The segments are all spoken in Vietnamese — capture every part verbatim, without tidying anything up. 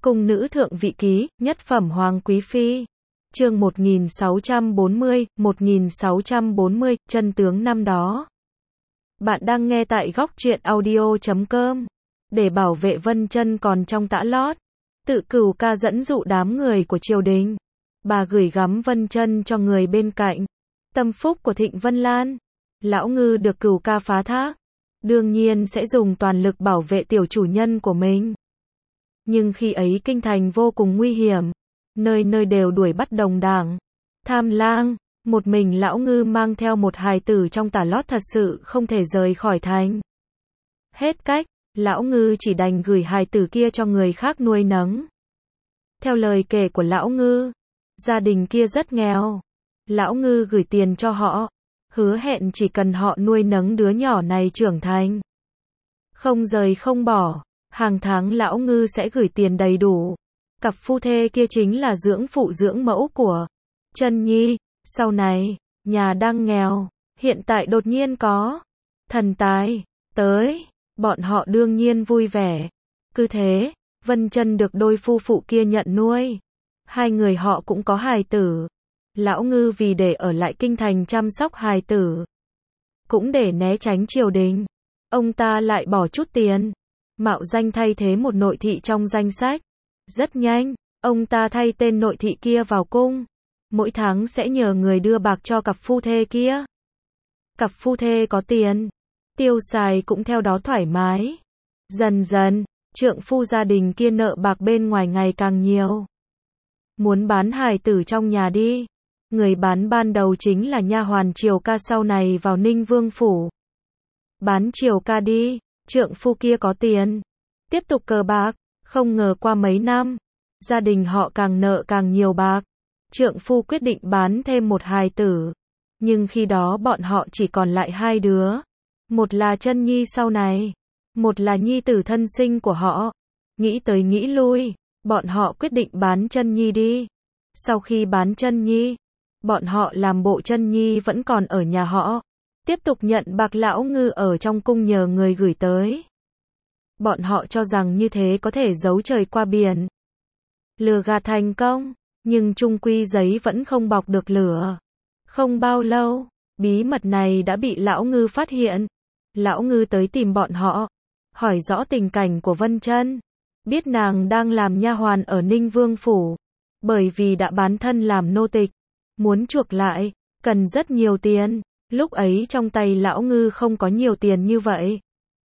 Cung nữ thượng vị ký, nhất phẩm hoàng quý phi. Chương một nghìn sáu trăm bốn mươi, một nghìn sáu trăm bốn mươi, chân tướng năm đó. Bạn đang nghe tại góc truyện audio chấm com. Để bảo vệ Vân Chân còn trong tã lót, Tự Cửu Ca dẫn dụ đám người của triều đình. Bà gửi gắm Vân Chân cho người bên cạnh. Tâm phúc của Thịnh Vân Lan. Lão Ngư được Cửu Ca phá thác, đương nhiên sẽ dùng toàn lực bảo vệ tiểu chủ nhân của mình. Nhưng khi ấy kinh thành vô cùng nguy hiểm, nơi nơi đều đuổi bắt đồng đảng, tham lang, một mình Lão Ngư mang theo một hài tử trong tả lót thật sự không thể rời khỏi thành. Hết cách, Lão Ngư chỉ đành gửi hài tử kia cho người khác nuôi nấng. Theo lời kể của Lão Ngư, gia đình kia rất nghèo. Lão Ngư gửi tiền cho họ, hứa hẹn chỉ cần họ nuôi nấng đứa nhỏ này trưởng thành, không rời không bỏ, hàng tháng Lão Ngư sẽ gửi tiền đầy đủ. Cặp phu thê kia chính là dưỡng phụ dưỡng mẫu của Chân Nhi. Sau này, nhà đang nghèo, hiện tại đột nhiên có thần tài tới, bọn họ đương nhiên vui vẻ. Cứ thế, Vân Chân được đôi phu phụ kia nhận nuôi. Hai người họ cũng có hài tử. Lão Ngư vì để ở lại kinh thành chăm sóc hài tử, cũng để né tránh triều đình, ông ta lại bỏ chút tiền, mạo danh thay thế một nội thị trong danh sách. Rất nhanh, ông ta thay tên nội thị kia vào cung, mỗi tháng sẽ nhờ người đưa bạc cho cặp phu thê kia. Cặp phu thê có tiền, tiêu xài cũng theo đó thoải mái. Dần dần, trượng phu gia đình kia nợ bạc bên ngoài ngày càng nhiều. Muốn bán hài tử trong nhà đi. Người bán ban đầu chính là nha hoàn Triều Ca, sau này vào Ninh Vương phủ. Bán Triều Ca đi, trượng phu kia có tiền, tiếp tục cờ bạc, không ngờ qua mấy năm, gia đình họ càng nợ càng nhiều bạc. Trượng phu quyết định bán thêm một hài tử, nhưng khi đó bọn họ chỉ còn lại hai đứa, một là Chân Nhi sau này, một là nhi tử thân sinh của họ. Nghĩ tới nghĩ lui, bọn họ quyết định bán Chân Nhi đi. Sau khi bán Chân Nhi, bọn họ làm bộ Chân Nhi vẫn còn ở nhà họ, tiếp tục nhận bạc Lão Ngư ở trong cung nhờ người gửi tới. Bọn họ cho rằng như thế có thể giấu trời qua biển, lừa gạt thành công, nhưng chung quy giấy vẫn không bọc được lửa. Không bao lâu, bí mật này đã bị Lão Ngư phát hiện. Lão Ngư tới tìm bọn họ, hỏi rõ tình cảnh của Vân Chân, biết nàng đang làm nha hoàn ở Ninh Vương phủ, bởi vì đã bán thân làm nô tịch, muốn chuộc lại, cần rất nhiều tiền. Lúc ấy trong tay Lão Ngư không có nhiều tiền như vậy,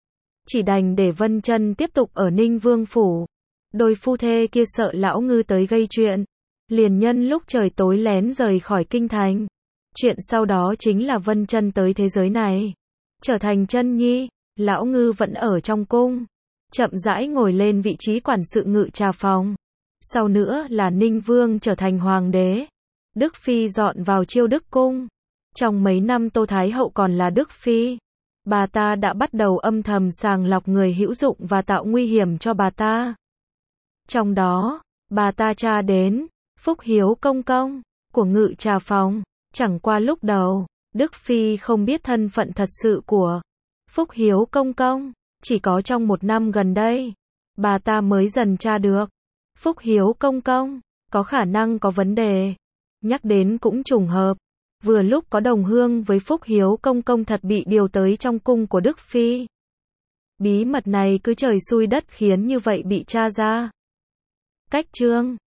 chỉ đành để Vân Chân tiếp tục ở Ninh Vương phủ. Đôi phu thê kia sợ Lão Ngư tới gây chuyện, liền nhân lúc trời tối lén rời khỏi kinh thành. Chuyện sau đó chính là Vân Chân tới thế giới này, trở thành Chân Nhi. Lão Ngư vẫn ở trong cung, chậm rãi ngồi lên vị trí quản sự ngự trà phòng. Sau nữa là Ninh Vương trở thành hoàng đế, Đức Phi dọn vào Chiêu Đức cung. Trong mấy năm Tô Thái Hậu còn là Đức Phi, bà ta đã bắt đầu âm thầm sàng lọc người hữu dụng và tạo nguy hiểm cho bà ta. Trong đó, bà ta tra đến Phúc Hiếu công công của ngự trà phòng. Chẳng qua lúc đầu, Đức Phi không biết thân phận thật sự của Phúc Hiếu công công, chỉ có trong một năm gần đây, bà ta mới dần tra được Phúc Hiếu công công có khả năng có vấn đề. Nhắc đến cũng trùng hợp, vừa lúc có đồng hương với Phúc Hiếu công công thật bị điều tới trong cung của Đức Phi. Bí mật này cứ trời xui đất khiến như vậy bị tra ra. Cách chương